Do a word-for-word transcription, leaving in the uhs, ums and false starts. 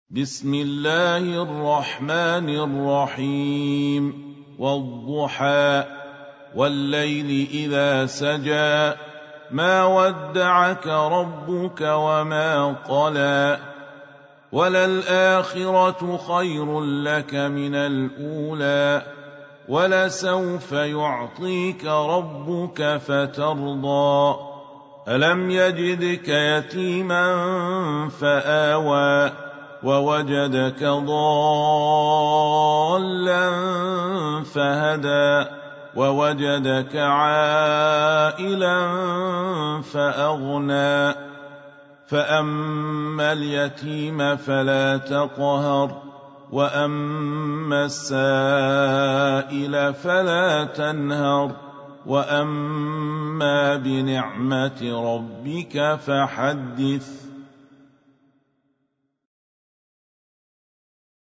بسم الله الرحمن الرحيم والضحى والليل إذا سجى ما ودعك ربك وما قلى وللآخرة خير لك من الأولى ولسوف يعطيك ربك فترضى ألم يجدك يتيما فآوى ووجدك ضالا فهدى ووجدك عائلا فأغنى فأما اليتيم فلا تقهر وأما السائل فلا تنهر وأما بنعمة ربك فحدث